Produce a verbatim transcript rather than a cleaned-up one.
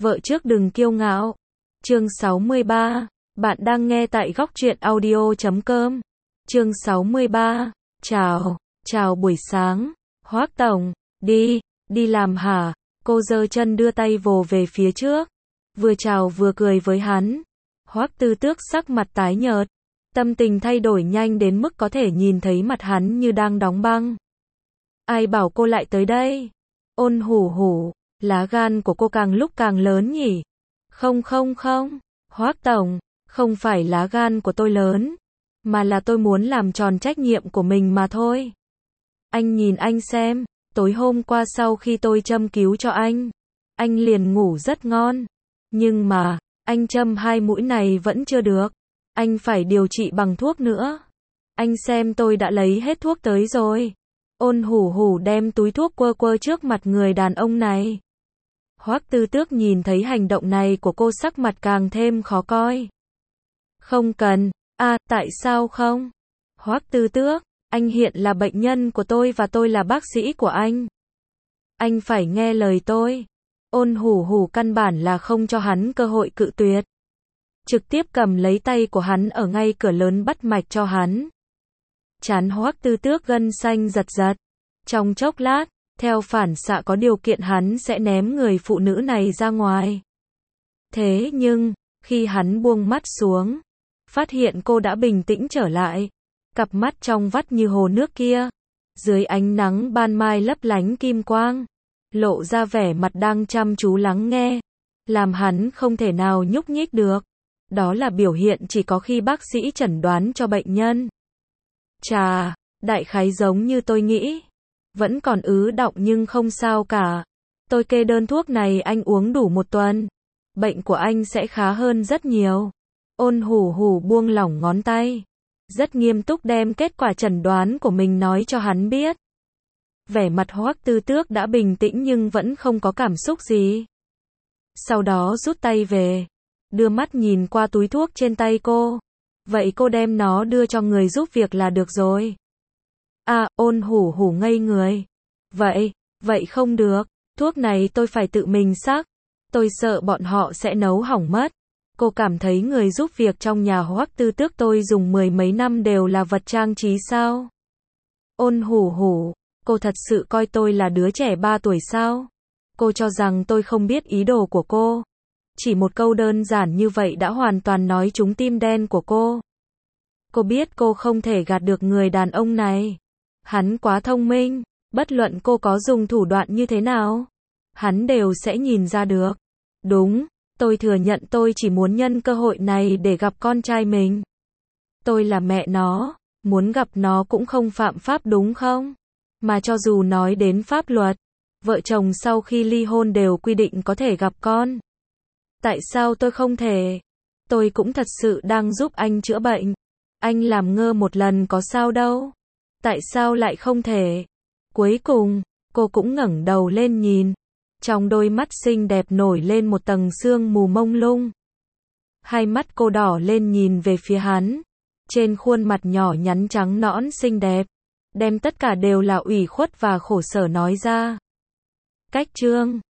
Vợ trước đừng kiêu ngạo. Chương sáu mươi ba. Bạn đang nghe tại góc truyện audio chấm com. Chương sáu mươi ba. Chào, chào buổi sáng. Hoác tổng, đi, đi làm hả? Cô giơ chân đưa tay vồ về phía trước. Vừa chào vừa cười với hắn. Hoác Tư Tước sắc mặt tái nhợt. Tâm tình thay đổi nhanh đến mức có thể nhìn thấy mặt hắn như đang đóng băng. Ai bảo cô lại tới đây? Ôn hủ hủ, lá gan của cô càng lúc càng lớn nhỉ? Không không không, Hoác tổng, không phải lá gan của tôi lớn, mà là tôi muốn làm tròn trách nhiệm của mình mà thôi. Anh nhìn anh xem, tối hôm qua sau khi tôi châm cứu cho anh, anh liền ngủ rất ngon. Nhưng mà, anh châm hai mũi này vẫn chưa được. Anh phải điều trị bằng thuốc nữa. Anh xem tôi đã lấy hết thuốc tới rồi. Ôn hủ hủ đem túi thuốc quơ quơ trước mặt người đàn ông này. Hoác Tư Tước nhìn thấy hành động này của cô sắc mặt càng thêm khó coi. Không cần. À, tại sao không? Hoác Tư Tước, anh hiện là bệnh nhân của tôi và tôi là bác sĩ của anh. Anh phải nghe lời tôi. Ôn hủ hủ căn bản là không cho hắn cơ hội cự tuyệt. Trực tiếp cầm lấy tay của hắn ở ngay cửa lớn bắt mạch cho hắn. Trán Hoác Tư Tước gân xanh giật giật. Trong chốc lát, theo phản xạ có điều kiện hắn sẽ ném người phụ nữ này ra ngoài. Thế nhưng, khi hắn buông mắt xuống, phát hiện cô đã bình tĩnh trở lại. Cặp mắt trong vắt như hồ nước kia, dưới ánh nắng ban mai lấp lánh kim quang, lộ ra vẻ mặt đang chăm chú lắng nghe, làm hắn không thể nào nhúc nhích được. Đó là biểu hiện chỉ có khi bác sĩ chẩn đoán cho bệnh nhân. Chà, đại khái giống như tôi nghĩ. Vẫn còn ứ đọng nhưng không sao cả. Tôi kê đơn thuốc này anh uống đủ một tuần. Bệnh của anh sẽ khá hơn rất nhiều. Ôn hủ hủ buông lỏng ngón tay. Rất nghiêm túc đem kết quả chẩn đoán của mình nói cho hắn biết. Vẻ mặt Hoác Tư Tước đã bình tĩnh nhưng vẫn không có cảm xúc gì. Sau đó rút tay về. Đưa mắt nhìn qua túi thuốc trên tay cô. Vậy cô đem nó đưa cho người giúp việc là được rồi. À, ôn hủ hủ ngây người. Vậy, vậy không được. Thuốc này tôi phải tự mình sắc. Tôi sợ bọn họ sẽ nấu hỏng mất. Cô cảm thấy người giúp việc trong nhà Hoác Tư Tước tôi dùng mười mấy năm đều là vật trang trí sao? Ôn hủ hủ, cô thật sự coi tôi là đứa trẻ ba tuổi sao? Cô cho rằng tôi không biết ý đồ của cô. Chỉ một câu đơn giản như vậy đã hoàn toàn nói trúng tim đen của cô. Cô biết cô không thể gạt được người đàn ông này. Hắn quá thông minh, bất luận cô có dùng thủ đoạn như thế nào, hắn đều sẽ nhìn ra được. Đúng, tôi thừa nhận tôi chỉ muốn nhân cơ hội này để gặp con trai mình. Tôi là mẹ nó, muốn gặp nó cũng không phạm pháp đúng không? Mà cho dù nói đến pháp luật, vợ chồng sau khi ly hôn đều quy định có thể gặp con. Tại sao tôi không thể? Tôi cũng thật sự đang giúp anh chữa bệnh. Anh làm ngơ một lần có sao đâu. Tại sao lại không thể? Cuối cùng, cô cũng ngẩng đầu lên nhìn. Trong đôi mắt xinh đẹp nổi lên một tầng sương mù mông lung. Hai mắt cô đỏ lên nhìn về phía hắn. Trên khuôn mặt nhỏ nhắn trắng nõn xinh đẹp, đem tất cả đều là ủy khuất và khổ sở nói ra. Cách chương